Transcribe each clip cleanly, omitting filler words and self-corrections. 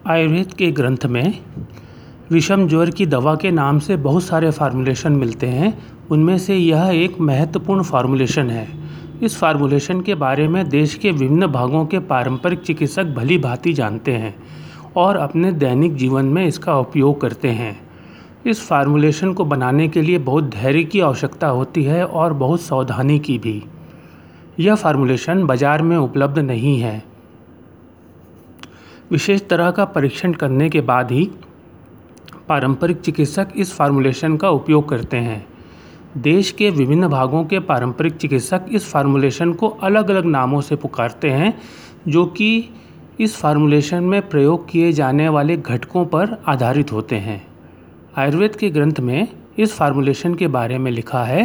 आयुर्वेद के ग्रंथ में विषम ज्वर की दवा के नाम से बहुत सारे फार्मूलेशन मिलते हैं। उनमें से यह एक महत्वपूर्ण फार्मूलेशन है। इस फार्मूलेशन के बारे में देश के विभिन्न भागों के पारंपरिक चिकित्सक भली भांति जानते हैं और अपने दैनिक जीवन में इसका उपयोग करते हैं। इस फार्मूलेशन को बनाने के लिए बहुत धैर्य की आवश्यकता होती है और बहुत सावधानी की भी। यह फार्मूलेशन बाज़ार में उपलब्ध नहीं है। विशेष तरह का परीक्षण करने के बाद ही पारंपरिक चिकित्सक इस फार्मूलेशन का उपयोग करते हैं। देश के विभिन्न भागों के पारंपरिक चिकित्सक इस फार्मूलेशन को अलग अलग नामों से पुकारते हैं, जो कि इस फार्मूलेशन में प्रयोग किए जाने वाले घटकों पर आधारित होते हैं। आयुर्वेद के ग्रंथ में इस फार्मूलेशन के बारे में लिखा है,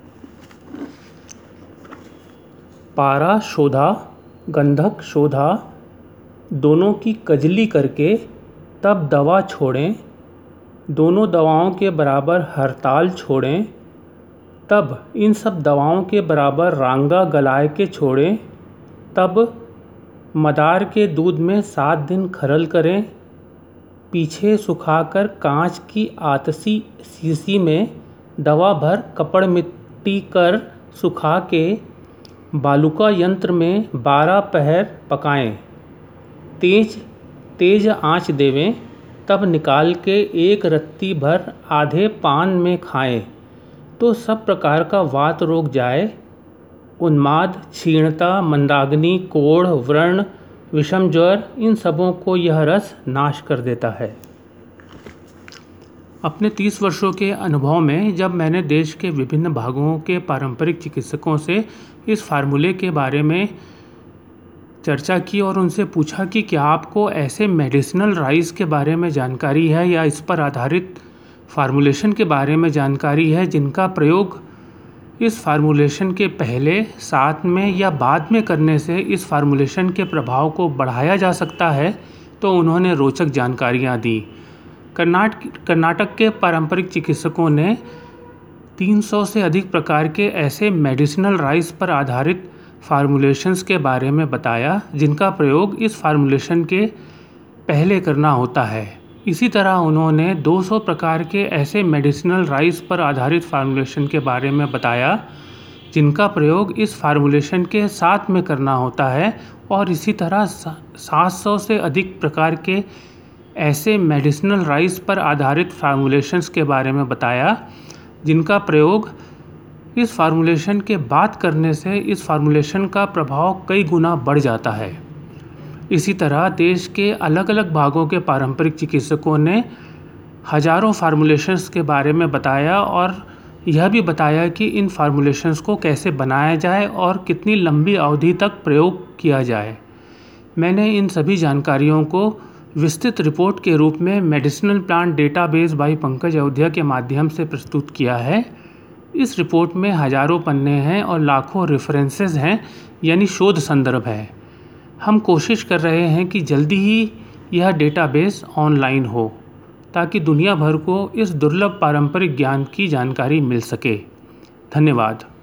पारा शोधा गंधक शोधा दोनों की कजली करके तब दवा छोड़ें, दोनों दवाओं के बराबर हड़ताल छोड़ें, तब इन सब दवाओं के बराबर रांगा गलाए के छोड़ें, तब मदार के दूध में 7 दिन खरल करें, पीछे सुखाकर कांच की आतसी शीशी में दवा भर कपड़ मिट्टी कर सुखा के बालुका यंत्र में 12 पहर पकाएं, तेज आंच देवें, तब निकाल के एक रत्ती भर आधे पान में खाएं तो सब प्रकार का वात रोग जाए। उन्माद, क्षीणता, मंदाग्नि, कोढ़, व्रण, विषम ज्वर, इन सबों को यह रस नाश कर देता है। अपने 30 वर्षों के अनुभव में जब मैंने देश के विभिन्न भागों के पारंपरिक चिकित्सकों से इस फार्मूले के बारे में चर्चा की और उनसे पूछा कि क्या आपको ऐसे मेडिसिनल राइस के बारे में जानकारी है या इस पर आधारित फार्मूलेशन के बारे में जानकारी है जिनका प्रयोग इस फार्मूलेशन के पहले, साथ में या बाद में करने से इस फार्मूलेशन के प्रभाव को बढ़ाया जा सकता है, तो उन्होंने रोचक जानकारियाँ दी। कर्नाटक के पारंपरिक चिकित्सकों ने 300 से अधिक प्रकार के ऐसे मेडिसिनल राइस पर आधारित फार्मूलेशंस के बारे में बताया जिनका प्रयोग इस फार्मूलेशन के पहले करना होता है। इसी तरह उन्होंने 200 प्रकार के ऐसे मेडिसिनल राइस पर आधारित फार्मूलेशन के बारे में बताया जिनका प्रयोग इस फार्मूलेशन के साथ में करना होता है, और इसी तरह 700 से अधिक प्रकार के ऐसे मेडिसिनल राइस पर आधारित फार्मूलेशंस के बारे में बताया जिनका प्रयोग इस फार्मूलेशन के बाद करने से इस फार्मूलेशन का प्रभाव कई गुना बढ़ जाता है। इसी तरह देश के अलग अलग भागों के पारंपरिक चिकित्सकों ने हजारों फार्मूलेशंस के बारे में बताया और यह भी बताया कि इन फार्मूलेशंस को कैसे बनाया जाए और कितनी लंबी अवधि तक प्रयोग किया जाए। मैंने इन सभी जानकारियों को विस्तृत रिपोर्ट के रूप में medicinal plant database by Pankaj Ayodhya के माध्यम से प्रस्तुत किया है। इस रिपोर्ट में हजारों पन्ने हैं और लाखों रेफरेंसेस हैं, यानी शोध संदर्भ है। हम कोशिश कर रहे हैं कि जल्दी ही यह डेटाबेस ऑनलाइन हो ताकि दुनिया भर को इस दुर्लभ पारंपरिक ज्ञान की जानकारी मिल सके। धन्यवाद।